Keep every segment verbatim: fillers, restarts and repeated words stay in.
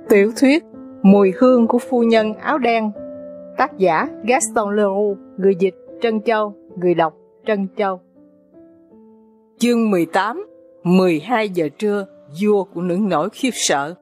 Tiểu thuyết Mùi hương của phu nhân áo đen. Tác giả Gaston Leroux. Người dịch Trân Châu. Người đọc Trân Châu. Chương mười tám. mười hai giờ trưa. Vua của những nỗi khiếp sợ.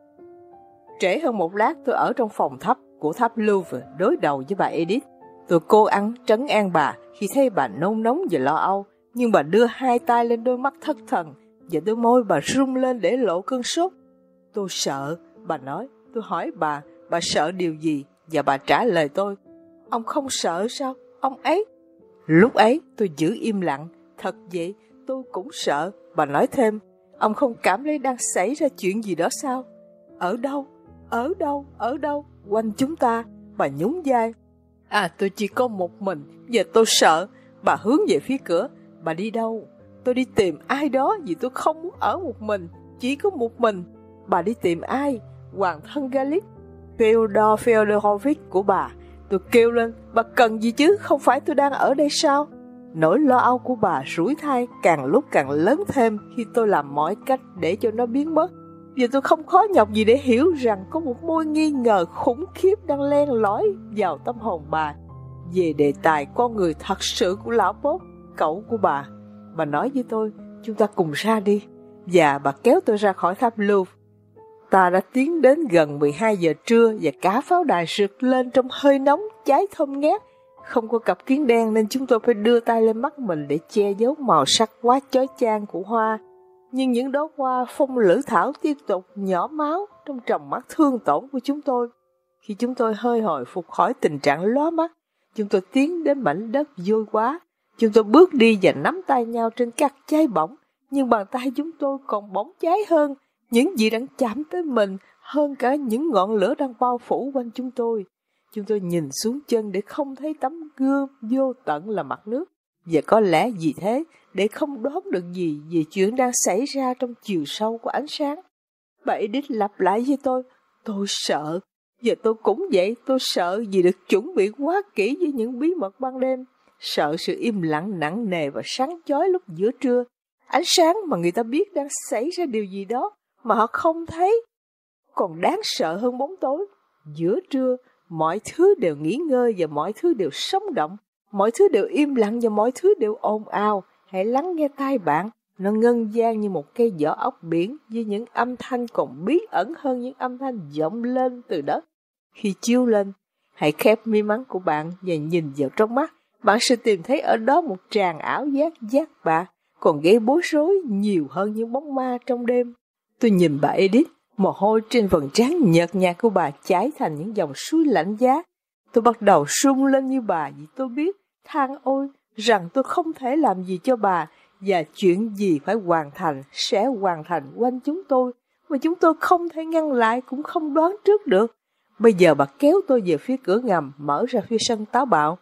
Trễ hơn một lát, tôi ở trong phòng thấp của tháp Louvre đối đầu với bà Edith. Tôi cố gắng trấn an bà khi thấy bà nôn nóng và lo âu, nhưng bà đưa hai tay lên đôi mắt thất thần và đôi môi bà rung lên để lộ cơn sốt. Tôi sợ, bà nói. Tôi hỏi bà, bà sợ điều gì? Và bà trả lời tôi, ông không sợ sao? Ông ấy. Lúc ấy tôi giữ im lặng. Thật vậy, tôi cũng sợ. Bà nói thêm, ông không cảm thấy đang xảy ra chuyện gì đó sao? Ở đâu? Ở đâu? Ở đâu? Quanh chúng ta. Bà nhún vai. À, tôi chỉ có một mình, và tôi sợ. Bà hướng về phía cửa. Bà đi đâu? Tôi đi tìm ai đó, vì tôi không muốn ở một mình, chỉ có một mình. Bà đi tìm ai? Hoàng thân Galip, Fyodor Fyodorovich của bà. Tôi kêu lên, bà cần gì chứ, không phải tôi đang ở đây sao? Nỗi lo âu của bà rủi thai càng lúc càng lớn thêm khi tôi làm mọi cách để cho nó biến mất. Và tôi không khó nhọc gì để hiểu rằng có một mối nghi ngờ khủng khiếp đang len lỏi vào tâm hồn bà về đề tài con người thật sự của lão Pop, cậu của bà. Bà nói với tôi, chúng ta cùng ra đi. Và bà kéo tôi ra khỏi tháp Louvre. Ta đã tiến đến gần mười hai giờ trưa và cả pháo đài rực lên trong hơi nóng cháy thơm ngát. Không có cặp kiến đen nên chúng tôi phải đưa tay lên mắt mình để che giấu màu sắc quá chói chang của hoa. Nhưng những đóa hoa phong lữ thảo tiếp tục nhỏ máu trong tròng mắt thương tổn của chúng tôi. Khi chúng tôi hơi hồi phục khỏi tình trạng lóa mắt, chúng tôi tiến đến mảnh đất vôi quá. Chúng tôi bước đi và nắm tay nhau trên các cháy bỏng, nhưng bàn tay chúng tôi còn bỏng cháy hơn những gì đang chạm tới mình, hơn cả những ngọn lửa đang bao phủ quanh chúng tôi. Chúng tôi nhìn xuống chân để không thấy tấm gương vô tận là mặt nước, và có lẽ vì thế để không đoán được gì về chuyện đang xảy ra trong chiều sâu của ánh sáng. Bà Edith lặp lại với tôi, tôi sợ, và tôi cũng vậy. Tôi sợ vì được chuẩn bị quá kỹ với những bí mật ban đêm, sợ sự im lặng nặng nề và sáng chói lúc giữa trưa, ánh sáng mà người ta biết đang xảy ra điều gì đó mà họ không thấy. Còn đáng sợ hơn bóng tối. Giữa trưa, mọi thứ đều nghỉ ngơi và mọi thứ đều sống động, mọi thứ đều im lặng và mọi thứ đều ồn ào. Hãy lắng nghe tai bạn, nó ngân vang như một cây vỏ ốc biển với những âm thanh còn bí ẩn hơn những âm thanh vọng lên từ đất. Khi chiếu lên, hãy khép mi mắt của bạn và nhìn vào trong mắt. Bạn sẽ tìm thấy ở đó một tràng ảo giác giác bạ, còn gây bối rối nhiều hơn những bóng ma trong đêm. Tôi nhìn bà Edith, mồ hôi trên vầng trán nhợt nhạt của bà chảy thành những dòng suối lạnh giá. Tôi bắt đầu run lên như bà vì tôi biết, than ôi, rằng tôi không thể làm gì cho bà, và chuyện gì phải hoàn thành sẽ hoàn thành quanh chúng tôi, mà chúng tôi không thể ngăn lại cũng không đoán trước được. Bây giờ bà kéo tôi về phía cửa ngầm mở ra phía sân táo bạo.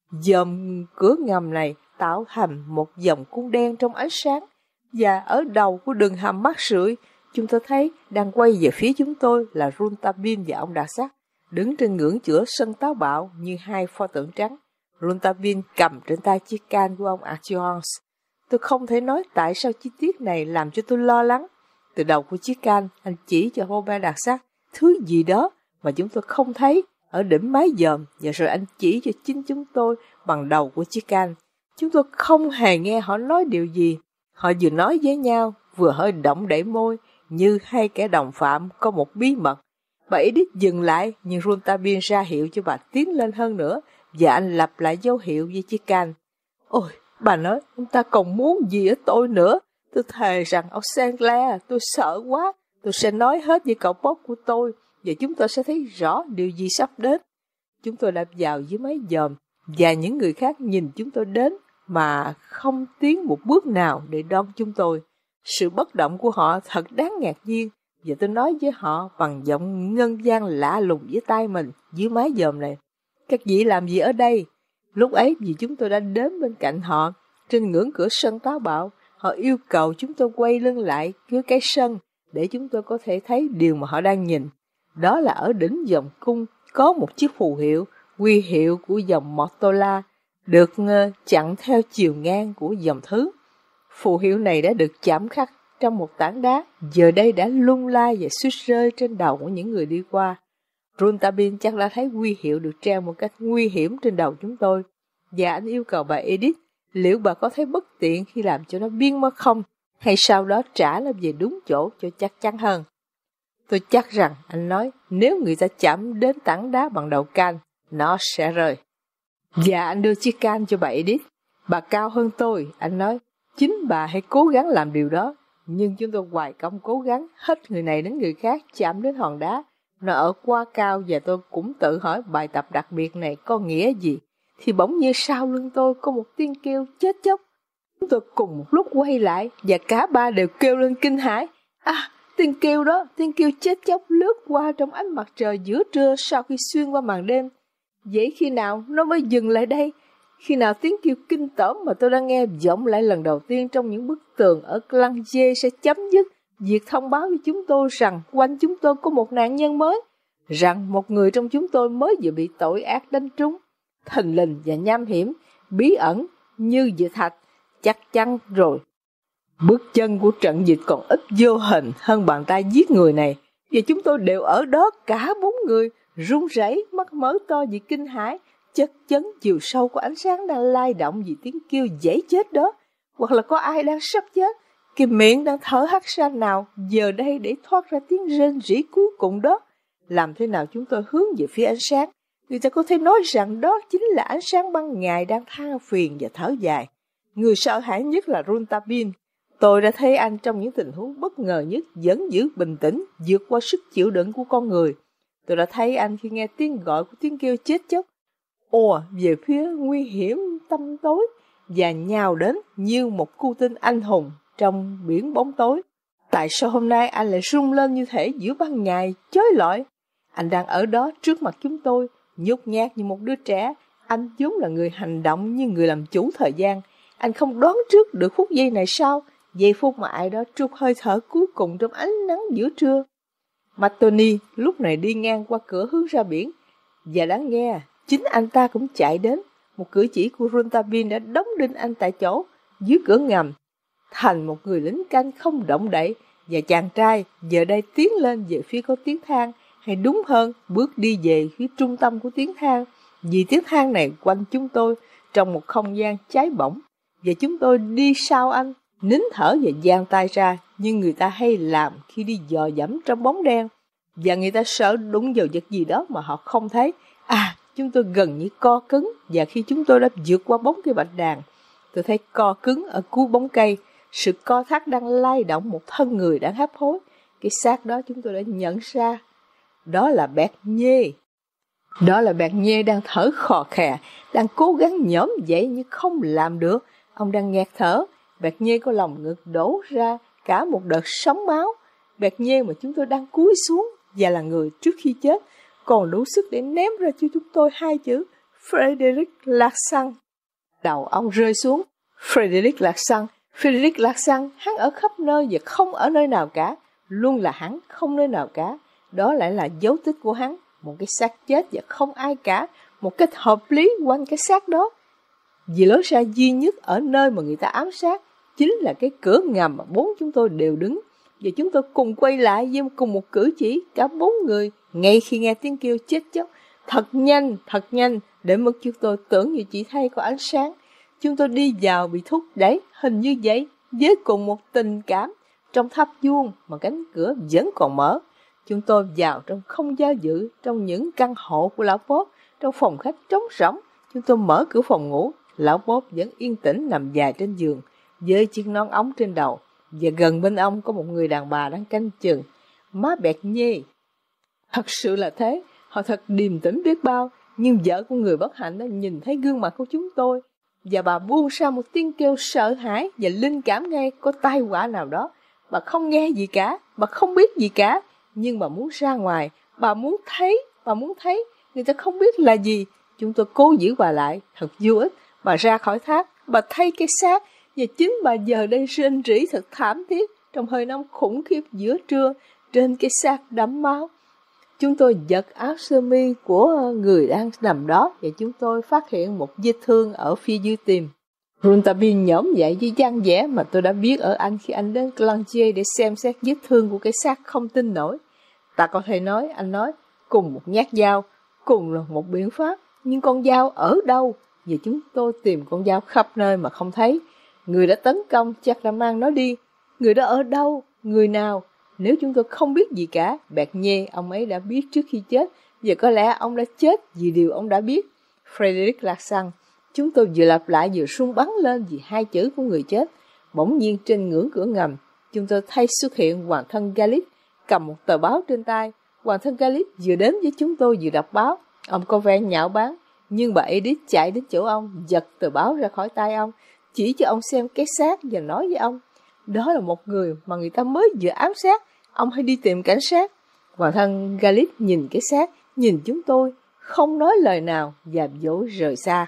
Dòm cửa ngầm này tạo thành một vòng cung đen trong ánh sáng, và ở đầu của đường hầm mắt rưỡi, chúng tôi thấy đang quay về phía chúng tôi là Rouletabille và ông Đặc Sắc, đứng trên ngưỡng giữa sân táo bạo như hai pho tượng trắng. Rouletabille cầm trên tay chiếc can của ông Arthur. Tôi không thể nói tại sao chi tiết này làm cho tôi lo lắng. Từ đầu của chiếc can, anh chỉ cho Robert Đặc Sắc thứ gì đó mà chúng tôi không thấy ở đỉnh mái dòm, và rồi anh chỉ cho chính chúng tôi bằng đầu của chiếc can. Chúng tôi không hề nghe họ nói điều gì. Họ vừa nói với nhau, vừa hơi động đậy môi, như hai kẻ đồng phạm có một bí mật. Bà Edith dừng lại, nhưng Rouletabille ra hiệu cho bà tiến lên hơn nữa, và anh lặp lại dấu hiệu với chiếc can. Ôi, bà nói, ông ta còn muốn gì ở tôi nữa? Tôi thề rằng, ông Sinclair, tôi sợ quá. Tôi sẽ nói hết với cậu Pop của tôi, và chúng tôi sẽ thấy rõ điều gì sắp đến. Chúng tôi đạp vào dưới mái dòm, và những người khác nhìn chúng tôi đến mà không tiến một bước nào để đón chúng tôi. Sự bất động của họ thật đáng ngạc nhiên, và tôi nói với họ bằng giọng ngân vang lạ lùng với tai mình dưới mái dòm này. Các vị làm gì ở đây? Lúc ấy vì chúng tôi đã đến bên cạnh họ, trên ngưỡng cửa sân táo bạo, họ yêu cầu chúng tôi quay lưng lại dưới cái sân để chúng tôi có thể thấy điều mà họ đang nhìn. Đó là ở đỉnh vòng cung có một chiếc phù hiệu, huy hiệu của dòng Mottola, được chặn theo chiều ngang của dòng thứ. Phù hiệu này đã được chạm khắc trong một tảng đá, giờ đây đã lung lay và suýt rơi trên đầu của những người đi qua. Rontabin chắc đã thấy huy hiệu được treo một cách nguy hiểm trên đầu chúng tôi, và anh yêu cầu bà Edith liệu bà có thấy bất tiện khi làm cho nó biến mất không, hay sau đó trả nó về đúng chỗ cho chắc chắn hơn. Tôi chắc rằng, anh nói, nếu người ta chạm đến tảng đá bằng đầu can, nó sẽ rơi. Và anh đưa chiếc can cho bà Edith. Bà cao hơn tôi, anh nói, chính bà hãy cố gắng làm điều đó. Nhưng chúng tôi hoài công cố gắng, hết người này đến người khác chạm đến hòn đá. Nó ở quá cao và tôi cũng tự hỏi bài tập đặc biệt này có nghĩa gì. Thì bỗng nhiên sau lưng tôi có một tiếng kêu chết chóc. Chúng tôi cùng một lúc quay lại và cả ba đều kêu lên kinh hãi. À, tiếng kêu đó, tiếng kêu chết chóc lướt qua trong ánh mặt trời giữa trưa sau khi xuyên qua màn đêm. Vậy khi nào nó mới dừng lại đây? Khi nào tiếng kêu kinh tởm mà tôi đã nghe vọng lại lần đầu tiên trong những bức tường ở Clanger sẽ chấm dứt việc thông báo với chúng tôi rằng quanh chúng tôi có một nạn nhân mới, rằng một người trong chúng tôi mới vừa bị tội ác đánh trúng, thình lình và nham hiểm, bí ẩn như địa thạch, chắc chắn rồi. Bước chân của trận dịch còn ít vô hình hơn bàn tay giết người này, và chúng tôi đều ở đó cả bốn người, run rẩy, mắt mở to vì kinh hãi, chất chấn chiều sâu của ánh sáng đang lay động vì tiếng kêu dễ chết đó, hoặc là có ai đang sắp chết, cái miệng đang thở hắt ra nào giờ đây để thoát ra tiếng rên rỉ cuối cùng đó. Làm thế nào chúng tôi hướng về phía ánh sáng? Người ta có thể nói rằng đó chính là ánh sáng ban ngày đang than phiền và thở dài. Người sợ hãi nhất là Rontabin. Tôi đã thấy anh trong những tình huống bất ngờ nhất vẫn giữ bình tĩnh, vượt qua sức chịu đựng của con người. Tôi đã thấy anh khi nghe tiếng gọi của tiếng kêu chết chóc, ùa về phía nguy hiểm tăm tối và nhào đến như một cu tinh anh hùng trong biển bóng tối. Tại sao hôm nay anh lại rung lên như thể giữa ban ngày chói lọi? Anh đang ở đó trước mặt chúng tôi, nhút nhát như một đứa trẻ. Anh vốn là người hành động như người làm chủ thời gian. Anh không đoán trước được phút giây này sao? Giây phút mà ai đó trút hơi thở cuối cùng trong ánh nắng giữa trưa. Matoni lúc này đi ngang qua cửa hướng ra biển. Và đáng nghe, chính anh ta cũng chạy đến. Một cử chỉ của Rontabin đã đóng đinh anh tại chỗ, dưới cửa ngầm, thành một người lính canh không động đậy. Và chàng trai giờ đây tiến lên về phía có tiếng than, hay đúng hơn, bước đi về phía trung tâm của tiếng than. Vì tiếng than này quanh chúng tôi trong một không gian cháy bỏng, và chúng tôi đi sau anh, nín thở và giang tay ra như người ta hay làm khi đi dò dẫm trong bóng đen, và người ta sợ đụng vào vật gì đó mà họ không thấy. À, chúng tôi gần như co cứng, và khi chúng tôi đã vượt qua bóng cây bạch đàn, tôi thấy co cứng ở cuối bóng cây, sự co thắt đang lay động một thân người đang hấp hối. Cái xác đó chúng tôi đã nhận ra, đó là Bernier. Đó là Bernier đang thở khò khè, đang cố gắng nhổm dậy nhưng không làm được. Ông đang nghẹt thở. Bernier có lòng ngực đổ ra cả một đợt sóng máu. Bernier mà chúng tôi đang cúi xuống và là người trước khi chết còn đủ sức để ném ra cho chúng tôi hai chữ Frédéric Larsan. Đầu ông rơi xuống. Frédéric Larsan, Frédéric Larsan, hắn ở khắp nơi và không ở nơi nào cả. Luôn là hắn, không nơi nào cả. Đó lại là dấu tích của hắn. Một cái xác chết và không ai cả. Một cách hợp lý quanh cái xác đó. Vì lối ra duy nhất ở nơi mà người ta ám sát chính là cái cửa ngầm mà bốn chúng tôi đều đứng. Và chúng tôi cùng quay lại với cùng một cử chỉ, cả bốn người, ngay khi nghe tiếng kêu chết chóc. Thật nhanh, thật nhanh, để mức chúng tôi tưởng như chỉ thấy có ánh sáng. Chúng tôi đi vào bị thúc đẩy, hình như vậy, với cùng một tình cảm. Trong tháp vuông mà cánh cửa vẫn còn mở. Chúng tôi vào trong không do dự, trong những căn hộ của lão Bob, trong phòng khách trống rỗng. Chúng tôi mở cửa phòng ngủ, lão Bob vẫn yên tĩnh nằm dài trên giường, với chiếc nón ống trên đầu, và gần bên ông có một người đàn bà đang canh chừng. Má Bernier. Thật sự là thế, họ thật điềm tĩnh biết bao, nhưng vợ của người bất hạnh đã nhìn thấy gương mặt của chúng tôi, và bà buông ra một tiếng kêu sợ hãi và linh cảm ngay có tai họa nào đó. Bà không nghe gì cả, bà không biết gì cả, nhưng bà muốn ra ngoài, bà muốn thấy, bà muốn thấy, người ta không biết là gì. Chúng tôi cố giữ bà lại, thật vô ích. Bà ra khỏi tháp, bà thấy cái xác, và chính bà giờ đây rên rỉ thật thảm thiết trong hơi nóng khủng khiếp giữa trưa trên cái xác đẫm máu. Chúng tôi giật áo sơ mi của người đang nằm đó, và chúng tôi phát hiện một vết thương ở phía dưới tim. Rontabin nhổm dậy với dáng vẻ mà tôi đã biết ở anh khi anh đến Clangier để xem xét vết thương của cái xác không tin nổi. Ta có thể nói, anh nói, cùng một nhát dao, cùng là một biện pháp, nhưng con dao ở đâu? Vì chúng tôi tìm con dao khắp nơi mà không thấy. Người đã tấn công chắc đã mang nó đi. Người đó ở đâu? Người nào? Nếu chúng tôi không biết gì cả, Bernier, ông ấy đã biết trước khi chết, và có lẽ ông đã chết vì điều ông đã biết. Frederic Larsan, chúng tôi vừa lặp lại vừa sung bắn lên vì hai chữ của người chết. Bỗng nhiên trên ngưỡng cửa ngầm, chúng tôi thấy xuất hiện hoàng thân Galit, cầm một tờ báo trên tay. Hoàng thân Galit vừa đến với chúng tôi vừa đọc báo. Ông có vẻ nhạo báng, nhưng bà Edith chạy đến chỗ ông, giật tờ báo ra khỏi tay ông, chỉ cho ông xem cái xác và nói với ông, đó là một người mà người ta mới vừa ám sát, ông hãy đi tìm cảnh sát. Hoàng thân Galit nhìn cái xác, nhìn chúng tôi, không nói lời nào và dỗ rời xa.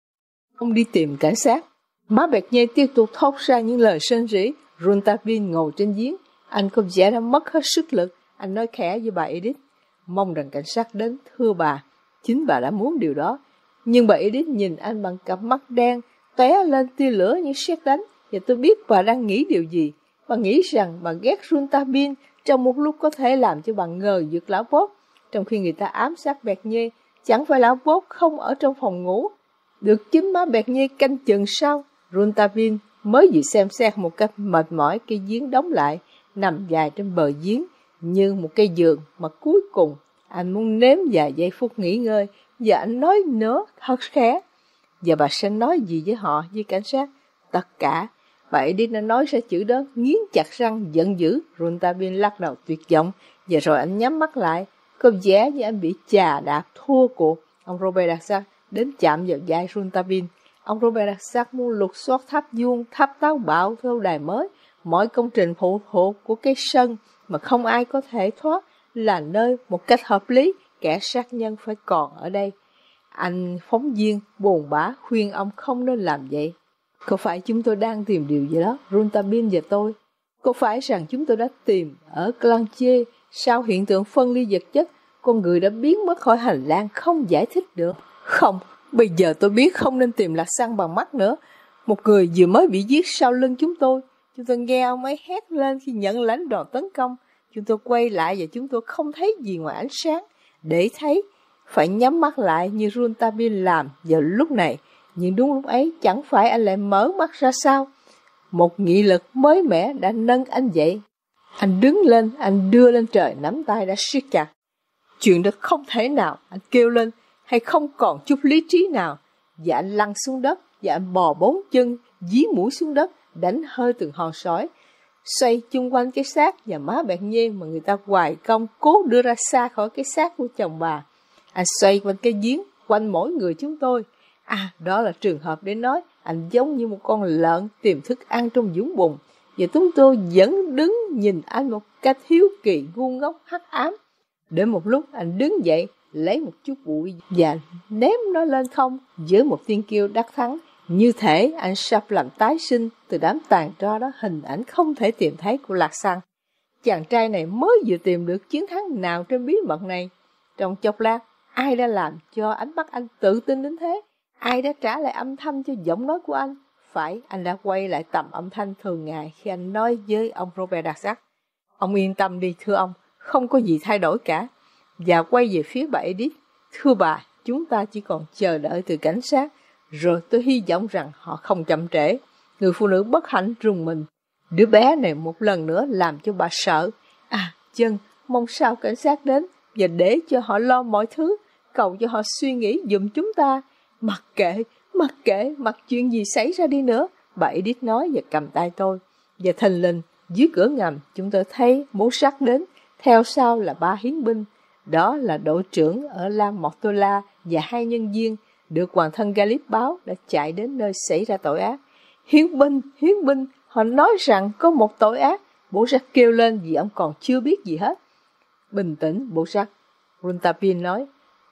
Ông đi tìm cảnh sát. Má Bernier tiếp tục thốt ra những lời rên rỉ. Rontabin ngồi trên giếng, anh có vẻ đã mất hết sức lực. Anh nói khẽ với bà Edith, mong rằng cảnh sát đến, thưa bà. Chính bà đã muốn điều đó. Nhưng bà Edith nhìn anh bằng cặp mắt đen, tóe lên tia lửa như sét đánh, và tôi biết bà đang nghĩ điều gì. Bà nghĩ rằng bà ghét Rontabin trong một lúc có thể làm cho bà ngờ vực lão Bốt. Trong khi người ta ám sát Bernier, chẳng phải lão Bốt không ở trong phòng ngủ. Được chính má Bernier canh chừng sao? Rontabin mới vừa xem xét một cách mệt mỏi cái giếng đóng lại, nằm dài trên bờ giếng như một cây giường, mà cuối cùng anh muốn nếm vài giây phút nghỉ ngơi, và anh nói nữa thật khẽ. Và bà sẽ nói gì với họ, với cảnh sát? Tất cả. Bà Edith đã nói ra chữ đó, nghiến chặt răng, giận dữ. Rontabin lắc đầu tuyệt vọng, và rồi anh nhắm mắt lại, có vẻ như anh bị chà đạp thua cuộc. Ông Robert Darzac đến chạm vào vai Rontabin. Ông Robert Darzac muốn lục soát tháp vuông, tháp táo bạo theo đài mới, mọi công trình phụ thuộc của cái sân mà không ai có thể thoát, là nơi một cách hợp lý kẻ sát nhân phải còn ở đây. Anh phóng viên buồn bã khuyên ông không nên làm vậy. Có phải chúng tôi đang tìm điều gì đó, Rontabin và tôi? Có phải rằng chúng tôi đã tìm ở Clangier sau hiện tượng phân ly vật chất, con người đã biến mất khỏi hành lang không giải thích được? Không, bây giờ tôi biết không nên tìm Larsan bằng mắt nữa. Một người vừa mới bị giết sau lưng chúng tôi. Chúng tôi nghe ông ấy hét lên khi nhận lãnh đòn tấn công. Chúng tôi quay lại và chúng tôi không thấy gì ngoài ánh sáng. Để thấy, phải nhắm mắt lại như Rontabin làm vào lúc này. Nhưng đúng lúc ấy, chẳng phải anh lại mở mắt ra sao? Một nghị lực mới mẻ đã nâng anh dậy. Anh đứng lên, anh đưa lên trời nắm tay đã siết chặt. Chuyện đó không thể nào, anh kêu lên, hay không còn chút lý trí nào. Và anh lăn xuống đất, và anh bò bốn chân, dí mũi xuống đất, đánh hơi từng hòn sỏi, xoay chung quanh cái xác và má Bernier mà người ta hoài công cố đưa ra xa khỏi cái xác của chồng bà. Anh xoay quanh cái giếng, quanh mỗi người chúng tôi. À, đó là trường hợp để nói anh giống như một con lợn tìm thức ăn trong vũng bùn, và chúng tôi vẫn đứng nhìn anh một cách hiếu kỳ ngu ngốc hắc ám. Đến một lúc anh đứng dậy, lấy một chút bụi và ném nó lên không với một tiếng kêu đắc thắng. Như thể anh sắp làm tái sinh từ đám tàn tro đó hình ảnh không thể tìm thấy của Larsan. Chàng trai này mới vừa tìm được chiến thắng nào trên bí mật này. Trong chốc lát, ai đã làm cho ánh mắt anh tự tin đến thế? Ai đã trả lại âm thanh cho giọng nói của anh? Phải, anh đã quay lại tầm âm thanh thường ngày khi anh nói với ông Robert Darzac. Ông yên tâm đi thưa ông, không có gì thay đổi cả. Và quay về phía bà Edith. Thưa bà, chúng ta chỉ còn chờ đợi từ cảnh sát. Rồi tôi hy vọng rằng họ không chậm trễ. Người phụ nữ bất hạnh rùng mình. Đứa bé này một lần nữa làm cho bà sợ. À, chân, mong sao cảnh sát đến và để cho họ lo mọi thứ. Cầu cho họ suy nghĩ giùm chúng ta. Mặc kệ, mặc kệ, mặc chuyện gì xảy ra đi nữa. Bà Edith nói và cầm tay tôi. Và thình lình, dưới cửa ngầm chúng tôi thấy bố sắt đến. Theo sau là ba hiến binh. Đó là đội trưởng ở La Mortola và hai nhân viên được hoàng thân Galit báo đã chạy đến nơi xảy ra tội ác. Hiến binh, hiến binh, họ nói rằng có một tội ác. Bố Jack kêu lên vì ông còn chưa biết gì hết. Bình tĩnh, bố Jack, Rontabin nói.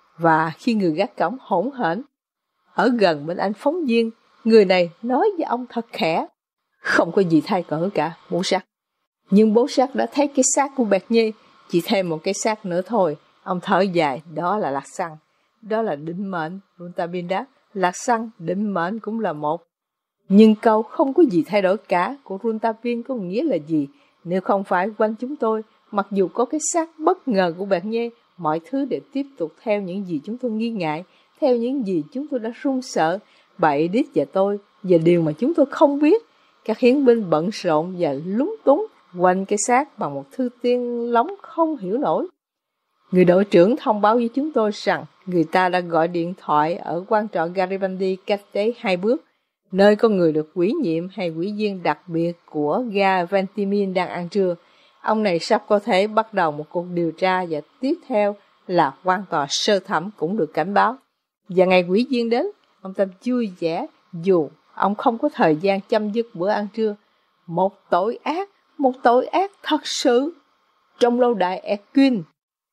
Và khi người gác cổng hỗn hển ở gần bên anh phóng viên, người này nói với ông thật khẽ. Không có gì thay cỡ cả, bố Jack. Nhưng bố Jack đã thấy cái xác của Bernier, chỉ thêm một cái xác nữa thôi. Ông thở dài, đó là Larsan. Đó là định mệnh, Rontabin đáp. Larsan, định mệnh cũng là một. Nhưng câu không có gì thay đổi cả của Rontabin có nghĩa là gì? Nếu không phải quanh chúng tôi, mặc dù có cái xác bất ngờ của bạn Nhê, mọi thứ đều tiếp tục theo những gì chúng tôi nghi ngại, theo những gì chúng tôi đã run sợ, bà Edith và tôi, và điều mà chúng tôi không biết. Các hiến binh bận rộn và lúng túng quanh cái xác bằng một thư tiên lóng không hiểu nổi. Người đội trưởng thông báo với chúng tôi rằng người ta đã gọi điện thoại ở quan trọ Garibaldi cách đấy hai bước, nơi có người được ủy nhiệm hay ủy viên đặc biệt của ga Ventimille đang ăn trưa. Ông này sắp có thể bắt đầu một cuộc điều tra và tiếp theo là quan tòa sơ thẩm cũng được cảnh báo. Và ngày ủy viên đến, ông ta vui vẻ dù ông không có thời gian chấm dứt bữa ăn trưa. Một tội ác, một tội ác thật sự. Trong lâu đài Erquin,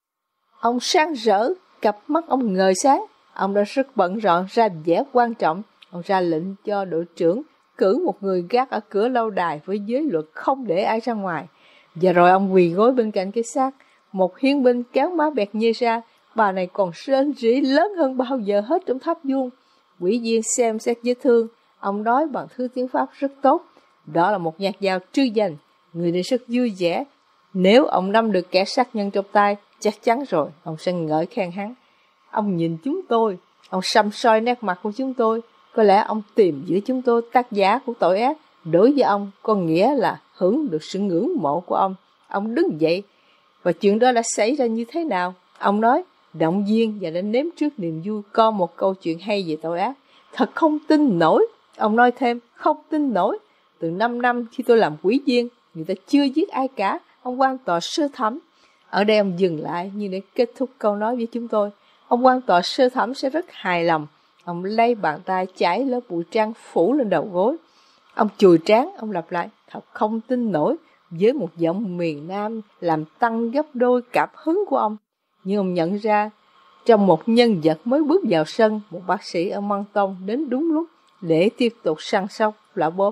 ông sáng rỡ, cặp mắt ông ngời sáng. Ông đã rất bận rộn ra vẻ quan trọng. Ông ra lệnh cho đội trưởng cử một người gác ở cửa lâu đài với giới luật không để ai ra ngoài. Và rồi ông quỳ gối bên cạnh cái xác. Một hiến binh kéo má bẹt nhê ra. Bà này còn rên rỉ lớn hơn bao giờ hết trong tháp vuông. Quỷ viên xem xét vết thương. Ông nói bằng thứ tiếng Pháp rất tốt. Đó là một nhát dao trư danh. Người này rất vui vẻ. Nếu ông nắm được kẻ sát nhân trong tay, chắc chắn rồi ông sẽ ngợi khen hắn. Ông nhìn chúng tôi. Ông săm soi nét mặt của chúng tôi. Có lẽ ông tìm giữa chúng tôi tác giả của tội ác. Đối với ông có nghĩa là hưởng được sự ngưỡng mộ của ông. Ông đứng dậy. Và chuyện đó đã xảy ra như thế nào? Ông nói, động viên và đã nếm trước niềm vui có một câu chuyện hay về tội ác. Thật không tin nổi. Ông nói thêm, không tin nổi. Từ năm năm khi tôi làm quý viên, người ta chưa giết ai cả. Ông quan tòa sơ thẩm. Ở đây ông dừng lại như để kết thúc câu nói với chúng tôi. Ông quan tòa sơ thẩm sẽ rất hài lòng. Ông lấy bàn tay chải lớp bụi trắng phủ lên đầu gối. Ông chùi trán, ông lặp lại, thật không tin nổi, với một giọng miền Nam làm tăng gấp đôi cảm hứng của ông. Nhưng ông nhận ra, trong một nhân vật mới bước vào sân, một bác sĩ ở Menton đến đúng lúc để tiếp tục săn sóc lão Bob.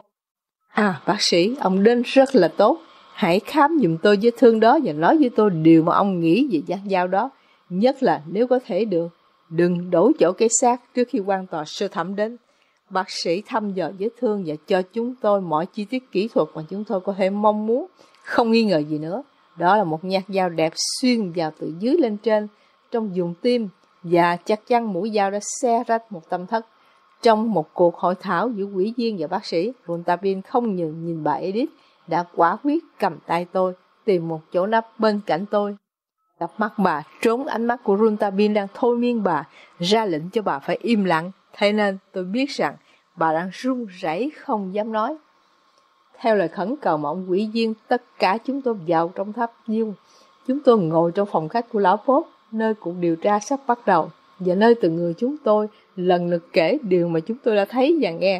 À, bác sĩ, ông đến rất là tốt. Hãy khám giùm tôi vết thương đó và nói với tôi điều mà ông nghĩ về nhát dao đó. Nhất là nếu có thể được, đừng đổi chỗ cái xác trước khi quan tòa sơ thẩm đến. Bác sĩ thăm dò vết thương và cho chúng tôi mọi chi tiết kỹ thuật mà chúng tôi có thể mong muốn. Không nghi ngờ gì nữa, đó là một nhát dao đẹp xuyên vào từ dưới lên trên, trong vùng tim, và chắc chắn mũi dao đã xé rách một tâm thất. Trong một cuộc hội thảo giữa quỹ viên và bác sĩ, Rontabin không nhường nhìn bà Edith, đã quả quyết cầm tay tôi, tìm một chỗ nấp bên cạnh tôi. Cặp mắt bà trốn ánh mắt của Rontabin đang thôi miên bà, ra lệnh cho bà phải im lặng. Thế nên tôi biết rằng bà đang run rẩy không dám nói. Theo lời khẩn cầu mà ông quỹ viên, tất cả chúng tôi vào trong tháp vuông. Chúng tôi ngồi trong phòng khách của lão Bob, nơi cuộc điều tra sắp bắt đầu, và nơi từng người chúng tôi lần lượt kể điều mà chúng tôi đã thấy và nghe.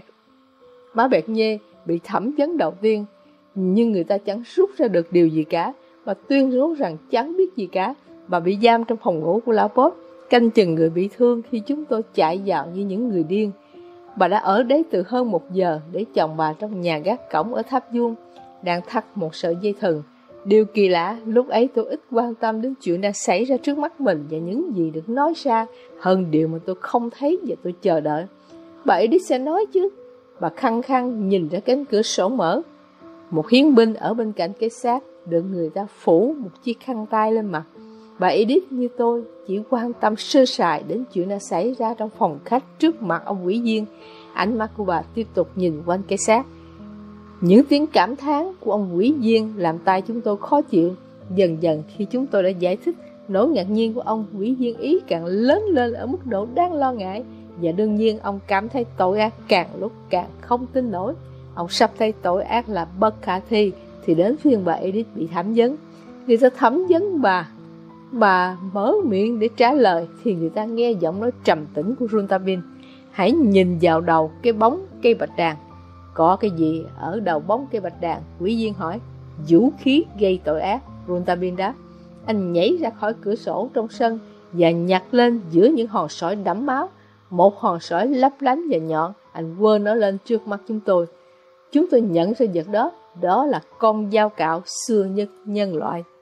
Má Bẹt Nhê bị thẩm vấn đầu tiên, nhưng người ta chẳng rút ra được điều gì cả. Bà tuyên bố rằng chẳng biết gì cả. Bà bị giam trong phòng ngủ của lão Bob, canh chừng người bị thương khi chúng tôi chạy vào như những người điên. Bà đã ở đấy từ hơn một giờ để chồng bà trong nhà gác cổng ở tháp vuông, đang thắt một sợi dây thừng. Điều kỳ lạ, lúc ấy tôi ít quan tâm đến chuyện đang xảy ra trước mắt mình và những gì được nói ra hơn điều mà tôi không thấy và tôi chờ đợi. Bà Edith sẽ nói chứ. Bà khăng khăng nhìn ra cánh cửa sổ mở. Một hiến binh ở bên cạnh cái xác được người ta phủ một chiếc khăn tay lên mặt. Bà Edith như tôi chỉ quan tâm sơ sài đến chuyện đã xảy ra trong phòng khách trước mặt ông quỹ viên. Ánh mắt của bà tiếp tục nhìn quanh cái xác. Những tiếng cảm thán của ông quỹ viên làm tay chúng tôi khó chịu. Dần dần khi chúng tôi đã giải thích, nỗi ngạc nhiên của ông quỹ viên Ý càng lớn lên ở mức độ đáng lo ngại. Và đương nhiên ông cảm thấy tội ác càng lúc càng không tin nổi. Ông sắp thấy tội ác là bất khả thi thì đến phiên bà Edith bị thẩm vấn. Người ta thẩm vấn bà. Bà mở miệng để trả lời thì người ta nghe giọng nói trầm tĩnh của Rontabin. Hãy nhìn vào đầu cái bóng cây bạch đàn. Có cái gì ở đầu bóng cây bạch đàn? Quỹ viên hỏi. Vũ khí gây tội ác, Rontabin đáp. Anh nhảy ra khỏi cửa sổ trong sân và nhặt lên giữa những hòn sỏi đẫm máu. Một hòn sỏi lấp lánh và nhọn. Anh quơ nó lên trước mắt chúng tôi. Chúng tôi nhận ra vật đó. Đó là con dao cạo xưa nhất nhân loại.